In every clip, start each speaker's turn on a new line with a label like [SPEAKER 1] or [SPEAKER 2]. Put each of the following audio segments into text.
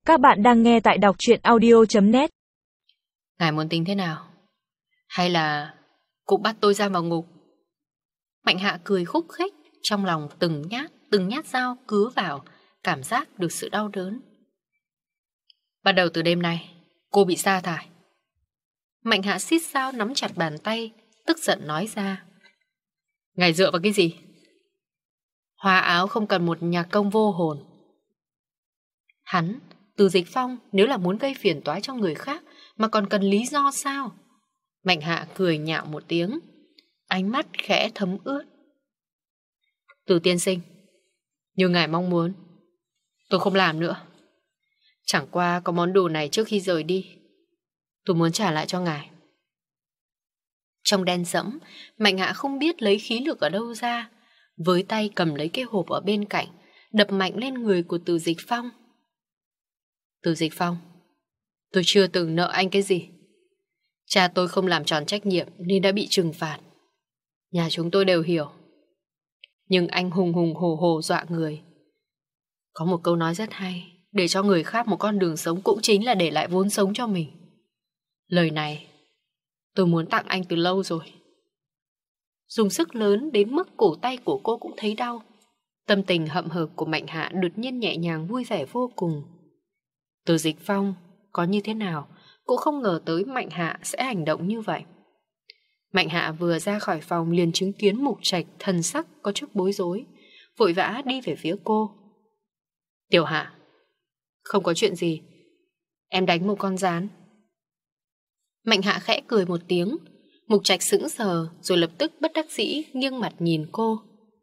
[SPEAKER 1] Các bạn đang nghe tại đọc truyện audio.net.
[SPEAKER 2] Ngài muốn tính thế nào? Hay là cũng bắt tôi ra vào ngục? Mạnh Hạ cười khúc khích, trong lòng từng nhát dao cứa vào, cảm giác được sự đau đớn. Bắt đầu từ đêm nay, cô bị sa thải. Mạnh Hạ xít sao nắm chặt bàn tay, tức giận nói ra. Ngài dựa vào cái gì? Hoa áo không cần một nhạc công vô hồn. Hắn, Từ Dịch Phong, nếu là muốn gây phiền toái cho người khác mà còn cần lý do sao? Mạnh Hạ cười nhạo một tiếng, ánh mắt khẽ thấm ướt. Từ tiên sinh, như ngài mong muốn, tôi không làm nữa. Chẳng qua có món đồ này trước khi rời đi, tôi muốn trả lại cho ngài. Trong đen sẫm, Mạnh Hạ không biết lấy khí lực ở đâu ra, với tay cầm lấy cái hộp ở bên cạnh, đập mạnh lên người của Từ Dịch Phong. Từ Dịch Phong, tôi chưa từng nợ anh cái gì. Cha tôi không làm tròn trách nhiệm nên đã bị trừng phạt. Nhà chúng tôi đều hiểu. Nhưng anh hùng hùng hổ hổ dọa người. Có một câu nói rất hay, để cho người khác một con đường sống cũng chính là để lại vốn sống cho mình. Lời này tôi muốn tặng anh từ lâu rồi. Dùng sức lớn đến mức cổ tay của cô cũng thấy đau. Tâm tình hậm hực của Mạnh Hạ đột nhiên nhẹ nhàng vui vẻ vô cùng. Từ Dịch Phong có như thế nào cũng không ngờ tới Mạnh Hạ sẽ hành động như vậy. Mạnh Hạ vừa ra khỏi phòng liền chứng kiến Mục Trạch thần sắc có chút bối rối, vội vã đi về phía cô. Tiểu Hạ, không có chuyện gì, em đánh một con gián. Mạnh Hạ khẽ cười một tiếng. Mục Trạch sững sờ rồi lập tức bất đắc dĩ nghiêng mặt nhìn cô.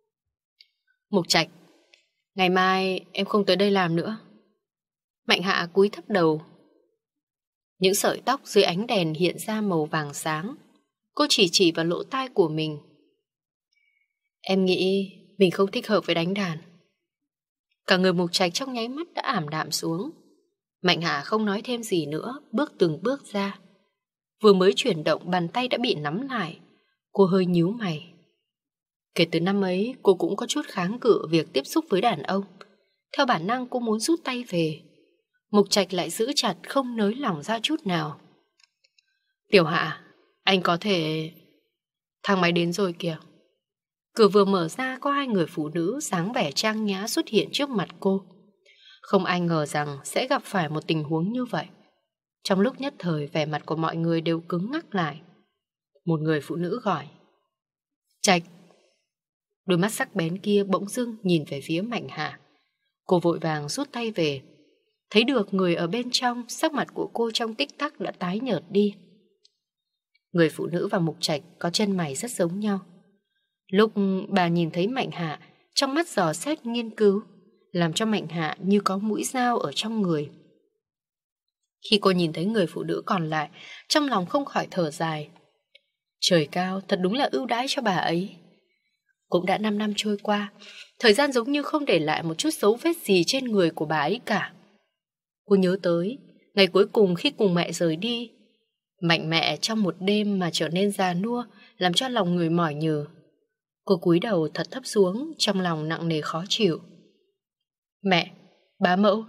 [SPEAKER 2] Mục Trạch, ngày mai em không tới đây làm nữa. Mạnh Hạ cúi thấp đầu. Những sợi tóc dưới ánh đèn hiện ra màu vàng sáng. Cô chỉ vào lỗ tai của mình. Em nghĩ mình không thích hợp với đánh đàn. Cả người Mục Trạch trong nháy mắt đã ảm đạm xuống. Mạnh Hạ không nói thêm gì nữa, bước từng bước ra. Vừa mới chuyển động bàn tay đã bị nắm lại. Cô hơi nhíu mày. Kể từ năm ấy cô cũng có chút kháng cự việc tiếp xúc với đàn ông. Theo bản năng cô muốn rút tay về. Mục Trạch lại giữ chặt không nới lỏng ra chút nào. Tiểu Hạ, anh có thể... Thang máy đến rồi kìa. Cửa vừa mở ra có hai người phụ nữ dáng vẻ trang nhã xuất hiện trước mặt cô. Không ai ngờ rằng sẽ gặp phải một tình huống như vậy. Trong lúc nhất thời vẻ mặt của mọi người đều cứng ngắc lại. Một người phụ nữ gọi. Trạch. Đôi mắt sắc bén kia bỗng dưng nhìn về phía Mạnh Hạ. Cô vội vàng rút tay về. Thấy được người ở bên trong, sắc mặt của cô trong tích tắc đã tái nhợt đi. Người phụ nữ và Mục Trạch có chân mày rất giống nhau. Lúc bà nhìn thấy Mạnh Hạ, trong mắt dò xét nghiên cứu, làm cho Mạnh Hạ như có mũi dao ở trong người. Khi cô nhìn thấy người phụ nữ còn lại, trong lòng không khỏi thở dài. Trời cao, thật đúng là ưu đãi cho bà ấy. Cũng đã 5 năm trôi qua, thời gian giống như không để lại một chút dấu vết gì trên người của bà ấy cả. Cô nhớ tới ngày cuối cùng khi cùng mẹ rời đi. Mạnh mẹ trong một đêm mà trở nên già nua, làm cho lòng người mỏi nhừ. Cô cúi đầu thật thấp xuống, trong lòng nặng nề khó chịu. Mẹ, bá mẫu.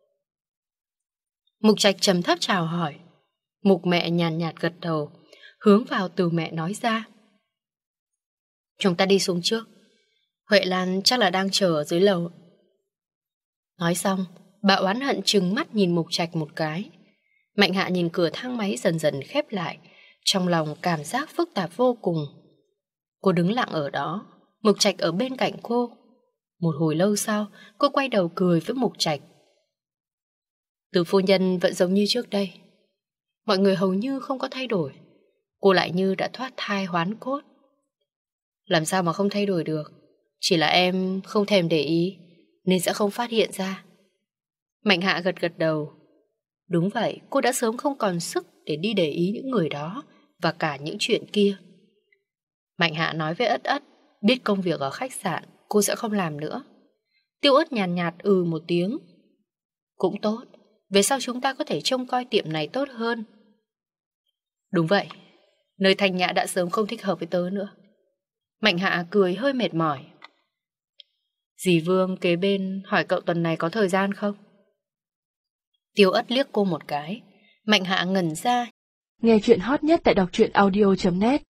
[SPEAKER 2] Mục Trạch trầm thấp chào hỏi. Mục mẹ nhàn nhạt gật đầu, hướng vào từ mẹ nói ra. Chúng ta đi xuống trước. Huệ Lan chắc là đang chờ ở dưới lầu. Nói xong, bà oán hận trừng mắt nhìn Mục Trạch một cái. Mạnh Hạ nhìn cửa thang máy dần dần khép lại, trong lòng cảm giác phức tạp vô cùng. Cô đứng lặng ở đó, Mục Trạch ở bên cạnh cô. Một hồi lâu sau, cô quay đầu cười với Mục Trạch. Từ phu nhân vẫn giống như trước đây. Mọi người hầu như không có thay đổi. Cô lại như đã thoát thai hoán cốt. Làm sao mà không thay đổi được? Chỉ là em không thèm để ý nên sẽ không phát hiện ra. Mạnh Hạ gật gật đầu. Đúng vậy, cô đã sớm không còn sức để đi để ý những người đó và cả những chuyện kia. Mạnh Hạ nói với Ất Ất, biết công việc ở khách sạn cô sẽ không làm nữa. Tiêu Ất nhàn nhạt ừ một tiếng. Cũng tốt, về sau chúng ta có thể trông coi tiệm này tốt hơn. Đúng vậy, nơi thanh nhã đã sớm không thích hợp với tớ nữa. Mạnh Hạ cười hơi mệt mỏi. Dì Vương kế bên hỏi cậu tuần này có thời gian không? Tiêu Ất liếc cô một cái. Mạnh Hạ ngẩn ra.
[SPEAKER 1] Nghe chuyện hot nhất tại đọc truyện audio.net